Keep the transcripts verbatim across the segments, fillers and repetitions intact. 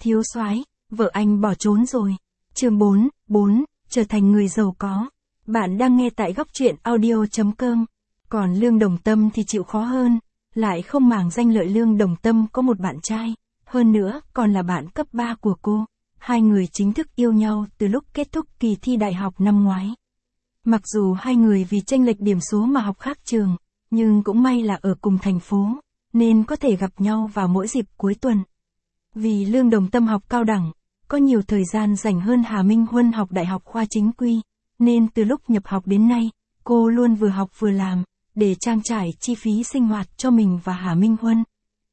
Thiếu soái, vợ anh bỏ trốn rồi. Chương bốn, bốn, trở thành người giàu có. Bạn đang nghe tại góc truyện audio chấm com. Còn Lương Đồng Tâm thì chịu khó hơn, lại không màng danh lợi. Lương Đồng Tâm có một bạn trai, hơn nữa còn là bạn cấp ba của cô. Hai người chính thức yêu nhau từ lúc kết thúc kỳ thi đại học năm ngoái. Mặc dù hai người vì chênh lệch điểm số mà học khác trường, nhưng cũng may là ở cùng thành phố, nên có thể gặp nhau vào mỗi dịp cuối tuần. Vì Lương Đồng Tâm học cao đẳng, có nhiều thời gian dành hơn Hà Minh Huân học đại học khoa chính quy, nên từ lúc nhập học đến nay, cô luôn vừa học vừa làm, để trang trải chi phí sinh hoạt cho mình và Hà Minh Huân.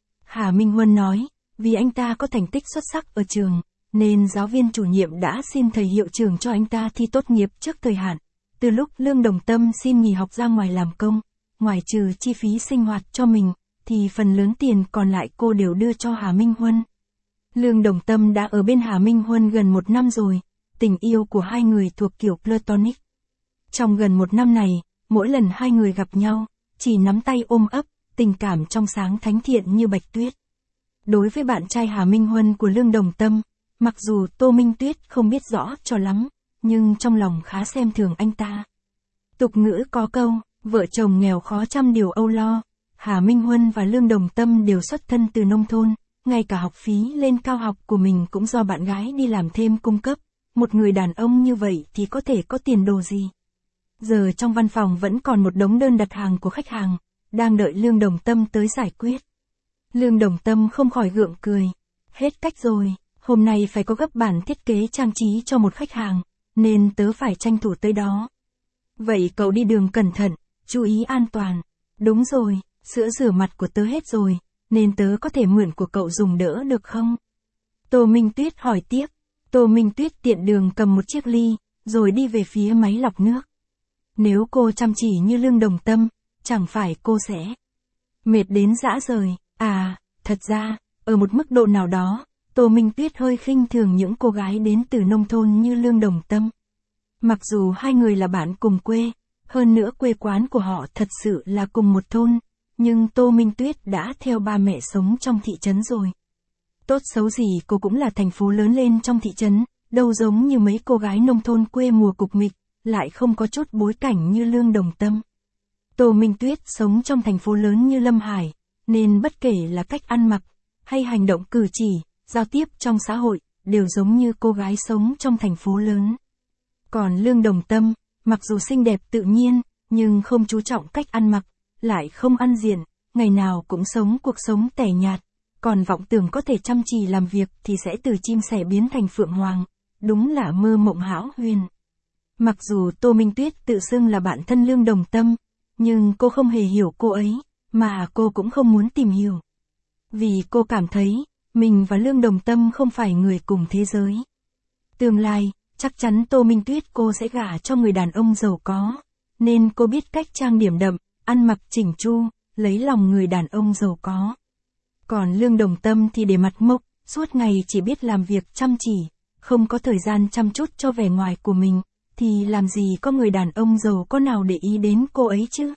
Hà Minh Huân nói, vì anh ta có thành tích xuất sắc ở trường, nên giáo viên chủ nhiệm đã xin thầy hiệu trưởng cho anh ta thi tốt nghiệp trước thời hạn. Từ lúc Lương Đồng Tâm xin nghỉ học ra ngoài làm công, ngoài trừ chi phí sinh hoạt cho mình, thì phần lớn tiền còn lại cô đều đưa cho Hà Minh Huân. Lương Đồng Tâm đã ở bên Hà Minh Huân gần một năm rồi, tình yêu của hai người thuộc kiểu platonic. Trong gần một năm này, mỗi lần hai người gặp nhau, chỉ nắm tay ôm ấp, tình cảm trong sáng thánh thiện như bạch tuyết. Đối với bạn trai Hà Minh Huân của Lương Đồng Tâm, mặc dù Tô Minh Tuyết không biết rõ cho lắm, nhưng trong lòng khá xem thường anh ta. Tục ngữ có câu, vợ chồng nghèo khó trăm điều âu lo. Hà Minh Huân và Lương Đồng Tâm đều xuất thân từ nông thôn, ngay cả học phí lên cao học của mình cũng do bạn gái đi làm thêm cung cấp. Một người đàn ông như vậy thì có thể có tiền đồ gì? Giờ trong văn phòng vẫn còn một đống đơn đặt hàng của khách hàng, đang đợi Lương Đồng Tâm tới giải quyết. Lương Đồng Tâm không khỏi gượng cười. Hết cách rồi, hôm nay phải có gấp bản thiết kế trang trí cho một khách hàng, nên tớ phải tranh thủ tới đó. Vậy cậu đi đường cẩn thận, chú ý an toàn. Đúng rồi, sữa rửa mặt của tớ hết rồi, nên tớ có thể mượn của cậu dùng đỡ được không? Tô Minh Tuyết hỏi tiếp. Tô Minh Tuyết tiện đường cầm một chiếc ly, rồi đi về phía máy lọc nước. Nếu cô chăm chỉ như Lương Đồng Tâm, chẳng phải cô sẽ mệt đến rã rời. À, thật ra, ở một mức độ nào đó, Tô Minh Tuyết hơi khinh thường những cô gái đến từ nông thôn như Lương Đồng Tâm. Mặc dù hai người là bạn cùng quê, hơn nữa quê quán của họ thật sự là cùng một thôn, nhưng Tô Minh Tuyết đã theo ba mẹ sống trong thị trấn rồi. Tốt xấu gì cô cũng là thành phố lớn lên trong thị trấn, đâu giống như mấy cô gái nông thôn quê mùa cục mịch, lại không có chút bối cảnh như Lương Đồng Tâm. Tô Minh Tuyết sống trong thành phố lớn như Lâm Hải, nên bất kể là cách ăn mặc, hay hành động cử chỉ, giao tiếp trong xã hội, đều giống như cô gái sống trong thành phố lớn. Còn Lương Đồng Tâm, mặc dù xinh đẹp tự nhiên, nhưng không chú trọng cách ăn mặc, lại không ăn diện, ngày nào cũng sống cuộc sống tẻ nhạt, còn vọng tưởng có thể chăm chỉ làm việc thì sẽ từ chim sẻ biến thành phượng hoàng, đúng là mơ mộng hão huyền. Mặc dù Tô Minh Tuyết tự xưng là bạn thân Lương Đồng Tâm, nhưng cô không hề hiểu cô ấy, mà cô cũng không muốn tìm hiểu. Vì cô cảm thấy, mình và Lương Đồng Tâm không phải người cùng thế giới. Tương lai, chắc chắn Tô Minh Tuyết cô sẽ gả cho người đàn ông giàu có, nên cô biết cách trang điểm đậm, ăn mặc chỉnh chu, lấy lòng người đàn ông giàu có. Còn Lương Đồng Tâm thì để mặt mộc, suốt ngày chỉ biết làm việc chăm chỉ, không có thời gian chăm chút cho vẻ ngoài của mình, thì làm gì có người đàn ông giàu có nào để ý đến cô ấy chứ?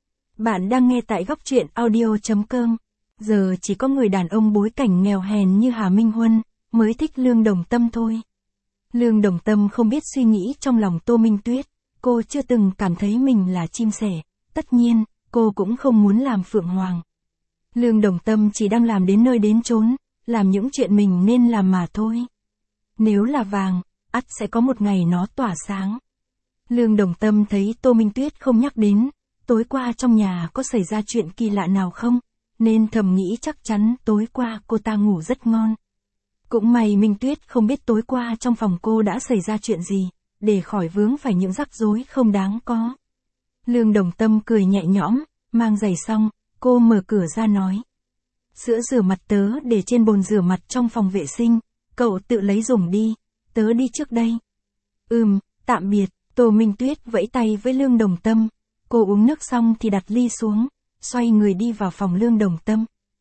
Bạn đang nghe tại góc truyện audio chấm com. Giờ chỉ có người đàn ông bối cảnh nghèo hèn như Hà Minh Huân mới thích Lương Đồng Tâm thôi. Lương Đồng Tâm không biết suy nghĩ trong lòng Tô Minh Tuyết, cô chưa từng cảm thấy mình là chim sẻ, tất nhiên, cô cũng không muốn làm phượng hoàng. Lương Đồng Tâm chỉ đang làm đến nơi đến chốn, làm những chuyện mình nên làm mà thôi. Nếu là vàng, ắt sẽ có một ngày nó tỏa sáng. Lương Đồng Tâm thấy Tô Minh Tuyết không nhắc đến, tối qua trong nhà có xảy ra chuyện kỳ lạ nào không, nên thầm nghĩ chắc chắn tối qua cô ta ngủ rất ngon. Cũng may Minh Tuyết không biết tối qua trong phòng cô đã xảy ra chuyện gì, để khỏi vướng phải những rắc rối không đáng có. Lương Đồng Tâm cười nhẹ nhõm, mang giày xong, cô mở cửa ra nói. Sữa rửa mặt tớ để trên bồn rửa mặt trong phòng vệ sinh, cậu tự lấy dùng đi, tớ đi trước đây. Ừm, tạm biệt. Tô Minh Tuyết vẫy tay với Lương Đồng Tâm, cô uống nước xong thì đặt ly xuống, xoay người đi vào phòng Lương Đồng Tâm.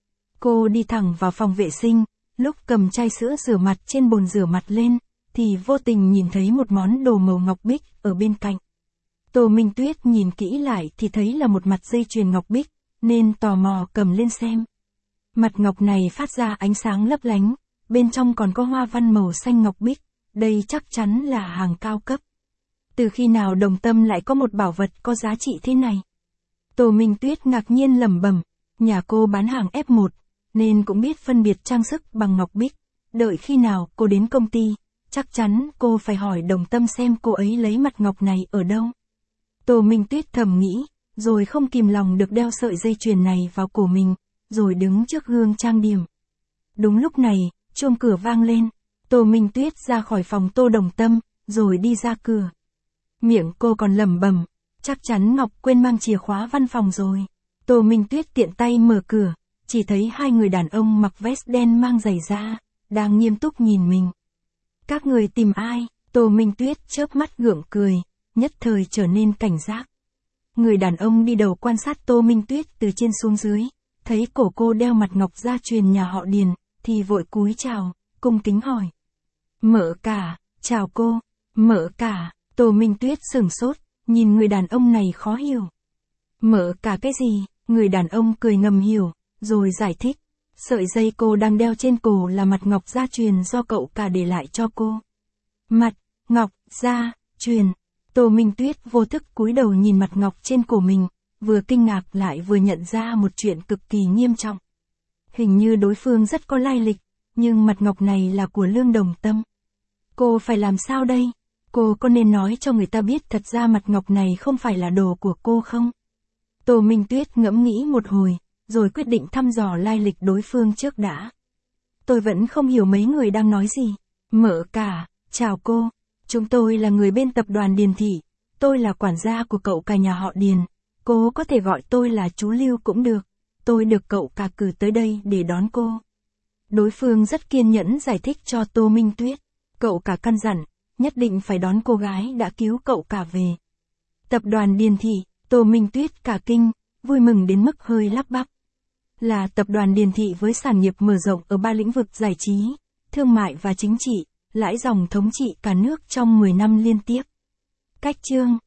Cô đi thẳng vào phòng vệ sinh, lúc cầm chai sữa rửa mặt trên bồn rửa mặt lên, thì vô tình nhìn thấy một món đồ màu ngọc bích ở bên cạnh. Tô Minh Tuyết nhìn kỹ lại thì thấy là một mặt dây chuyền ngọc bích, nên tò mò cầm lên xem. Mặt ngọc này phát ra ánh sáng lấp lánh, bên trong còn có hoa văn màu xanh ngọc bích, đây chắc chắn là hàng cao cấp. Từ khi nào Đồng Tâm lại có một bảo vật có giá trị thế này? Tô Minh Tuyết ngạc nhiên lẩm bẩm, nhà cô bán hàng ép một, nên cũng biết phân biệt trang sức bằng ngọc bích. Đợi khi nào cô đến công ty, chắc chắn cô phải hỏi Đồng Tâm xem cô ấy lấy mặt ngọc này ở đâu. Tô Minh Tuyết thầm nghĩ, rồi không kìm lòng được đeo sợi dây chuyền này vào cổ mình, rồi đứng trước gương trang điểm. Đúng lúc này, chuông cửa vang lên, Tô Minh Tuyết ra khỏi phòng Tô Đồng Tâm, rồi đi ra cửa. Miệng cô còn lẩm bẩm, chắc chắn Ngọc quên mang chìa khóa văn phòng rồi. Tô Minh Tuyết tiện tay mở cửa, chỉ thấy hai người đàn ông mặc vest đen mang giày da, đang nghiêm túc nhìn mình. Các người tìm ai? Tô Minh Tuyết chớp mắt gượng cười, nhất thời trở nên cảnh giác. Người đàn ông đi đầu quan sát Tô Minh Tuyết từ trên xuống dưới, thấy cổ cô đeo mặt ngọc gia truyền nhà họ Điền, thì vội cúi chào, cung kính hỏi. Mợ cả, chào cô, mợ cả. Tô Minh Tuyết sửng sốt, nhìn người đàn ông này khó hiểu. Mợ cả cái gì? Người đàn ông cười ngầm hiểu, rồi giải thích. Sợi dây cô đang đeo trên cổ là mặt ngọc gia truyền do cậu cả để lại cho cô. Mặt ngọc gia truyền. Tô Minh Tuyết vô thức cúi đầu nhìn mặt ngọc trên cổ mình, vừa kinh ngạc lại vừa nhận ra một chuyện cực kỳ nghiêm trọng. Hình như đối phương rất có lai lịch, nhưng mặt ngọc này là của Lương Đồng Tâm. Cô phải làm sao đây? Cô có nên nói cho người ta biết thật ra mặt ngọc này không phải là đồ của cô không? Tô Minh Tuyết ngẫm nghĩ một hồi, rồi quyết định thăm dò lai lịch đối phương trước đã. Tôi vẫn không hiểu mấy người đang nói gì. Mợ cả, chào cô. Chúng tôi là người bên tập đoàn Điền Thị. Tôi là quản gia của cậu cả nhà họ Điền. Cô có thể gọi tôi là chú Lưu cũng được. Tôi được cậu cả cử tới đây để đón cô. Đối phương rất kiên nhẫn giải thích cho Tô Minh Tuyết. Cậu cả căn dặn, nhất định phải đón cô gái đã cứu cậu cả về. Tập đoàn Điền Thị, Tô Minh Tuyết cả kinh, vui mừng đến mức hơi lắp bắp. Là tập đoàn Điền Thị với sản nghiệp mở rộng ở ba lĩnh vực giải trí, thương mại và chính trị, lãi dòng thống trị cả nước trong mười năm liên tiếp. Cách chương